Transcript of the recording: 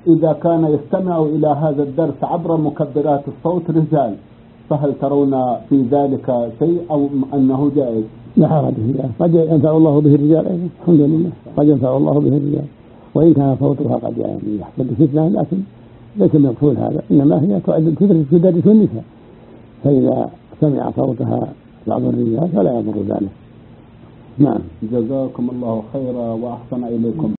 إذا كان يستمع إلى هذا الدرس عبر مكبرات الصوت رجال، فهل ترون في ذلك شيء أو أنه جائز؟ لا حرج فيه، قد ينفع الله به الرجال أيضا، الحمد لله، قد ينفع الله به الرجال، وإن كان صوتها قد يعني يحصل فتنة، لكن ليس من مقصود هذا، إنما هي تدرس النساء، فإذا سمع صوتها بعض الرجال فلا يضر ذلك. نعم. جزاكم الله خيرا وأحسن إليكم.